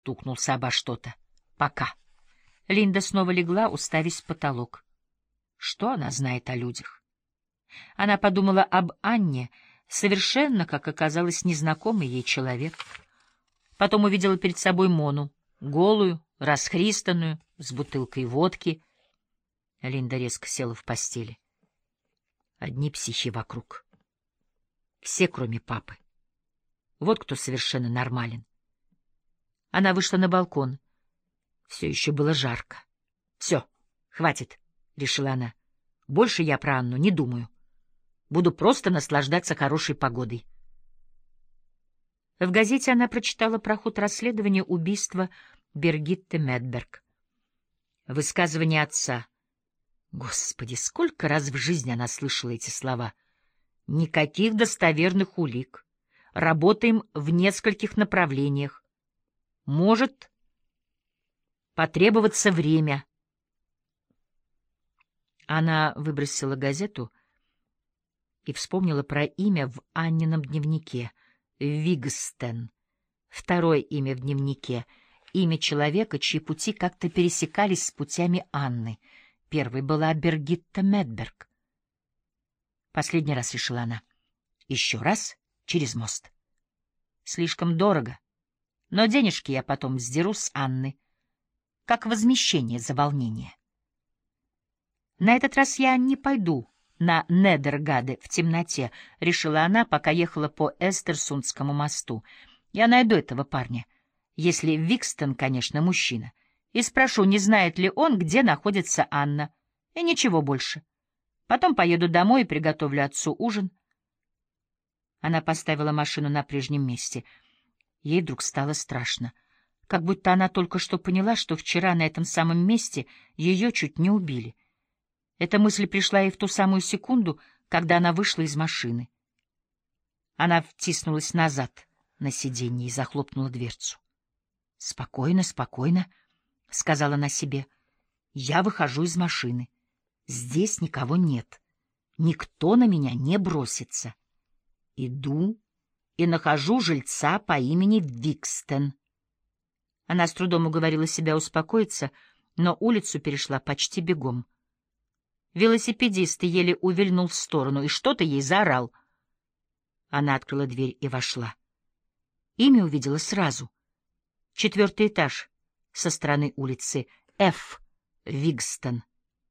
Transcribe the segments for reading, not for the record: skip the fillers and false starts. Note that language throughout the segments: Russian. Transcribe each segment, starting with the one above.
стукнулся обо что-то. Пока. Линда снова легла, уставясь в потолок. Что она знает о людях? Она подумала об Анне, совершенно, как оказалось, незнакомый ей человек. Потом увидела перед собой Мону, голую, расхристанную, с бутылкой водки. Линда резко села в постели. Одни психи вокруг. Все, кроме папы. Вот кто совершенно нормален. Она вышла на балкон. Все еще было жарко. — Все, хватит, — решила она. — Больше я про Анну не думаю. Буду просто наслаждаться хорошей погодой. В газете она прочитала про ход расследования убийства Биргитты Медберг. Высказывание отца. Господи, сколько раз в жизни она слышала эти слова. Никаких достоверных улик. Работаем в нескольких направлениях. Может потребоваться время. Она выбросила газету и вспомнила про имя в Аннином дневнике — Вигстен. Второе имя в дневнике — имя человека, чьи пути как-то пересекались с путями Анны. Первой была Биргитта Медберг. Последний раз, решила она. Еще раз через мост. Слишком дорого, но денежки я потом сдеру с Анны, как возмещение за волнение. На этот раз я не пойду на Недергаде в темноте, решила она, пока ехала по Эстерсундскому мосту. Я найду этого парня, если Викстон, конечно, мужчина, и спрошу, не знает ли он, где находится Анна, и ничего больше. Потом поеду домой и приготовлю отцу ужин. Она поставила машину на прежнем месте. Ей вдруг стало страшно, как будто она только что поняла, что вчера на этом самом месте ее чуть не убили. Эта мысль пришла ей в ту самую секунду, когда она вышла из машины. Она втиснулась назад на сиденье и захлопнула дверцу. «Спокойно, спокойно», — сказала она себе. «Я выхожу из машины. Здесь никого нет. Никто на меня не бросится. Иду и нахожу жильца по имени Викстен». Она с трудом уговорила себя успокоиться, но улицу перешла почти бегом. Велосипедист еле увильнул в сторону и что-то ей заорал. Она открыла дверь и вошла. Имя увидела сразу. 4-й этаж со стороны улицы Ф. Вигстон.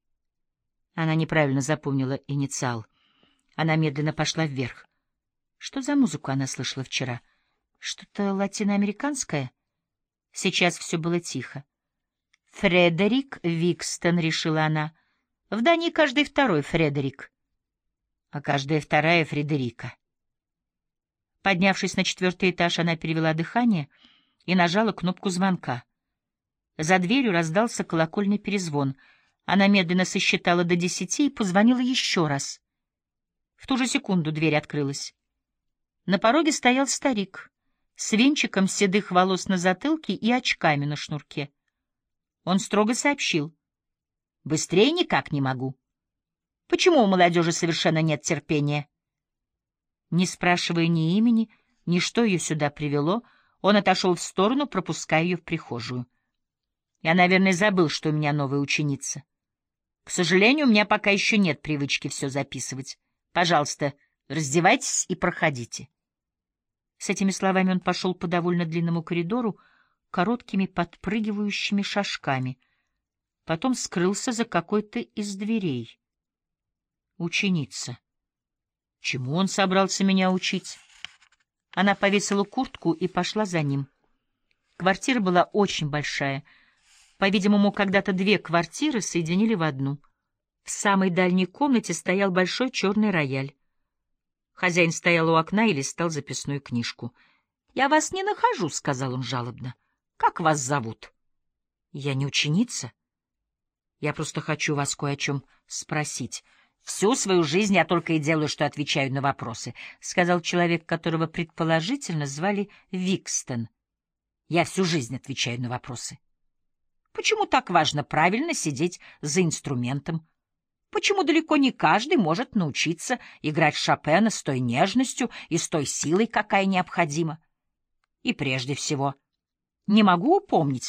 Она неправильно запомнила инициал. Она медленно пошла вверх. Что за музыку она слышала вчера? Что-то латиноамериканское? Сейчас все было тихо. «Фредерик Викстон», — решила она. В Дании каждый второй Фредерик, а каждая вторая Фредерика. Поднявшись на 4-й этаж, она перевела дыхание и нажала кнопку звонка. За дверью раздался колокольный перезвон. Она медленно сосчитала до 10 и позвонила еще раз. В ту же секунду дверь открылась. На пороге стоял старик с венчиком седых волос на затылке и очками на шнурке. Он строго сообщил: «Быстрее никак не могу. Почему у молодежи совершенно нет терпения?» Не спрашивая ни имени, ни что ее сюда привело, он отошел в сторону, пропуская ее в прихожую. «Я, наверное, забыл, что у меня новая ученица. К сожалению, у меня пока еще нет привычки все записывать. Пожалуйста, раздевайтесь и проходите». С этими словами он пошел по довольно длинному коридору короткими подпрыгивающими шажками. Потом скрылся за какой-то из дверей. Ученица. Чему он собрался меня учить? Она повесила куртку и пошла за ним. Квартира была очень большая. По-видимому, когда-то 2 квартиры соединили в одну. В самой дальней комнате стоял большой черный рояль. Хозяин стоял у окна и листал записную книжку. «Я вас не нахожу», — сказал он жалобно. «Как вас зовут?» «Я не ученица. Я просто хочу вас кое о чем спросить. Всю свою жизнь я только и делаю, что отвечаю на вопросы», — сказал человек, которого предположительно звали Викстон. «Я всю жизнь отвечаю на вопросы. Почему так важно правильно сидеть за инструментом? Почему далеко не каждый может научиться играть Шопена с той нежностью и с той силой, какая необходима? И прежде всего, Не могу упомнить.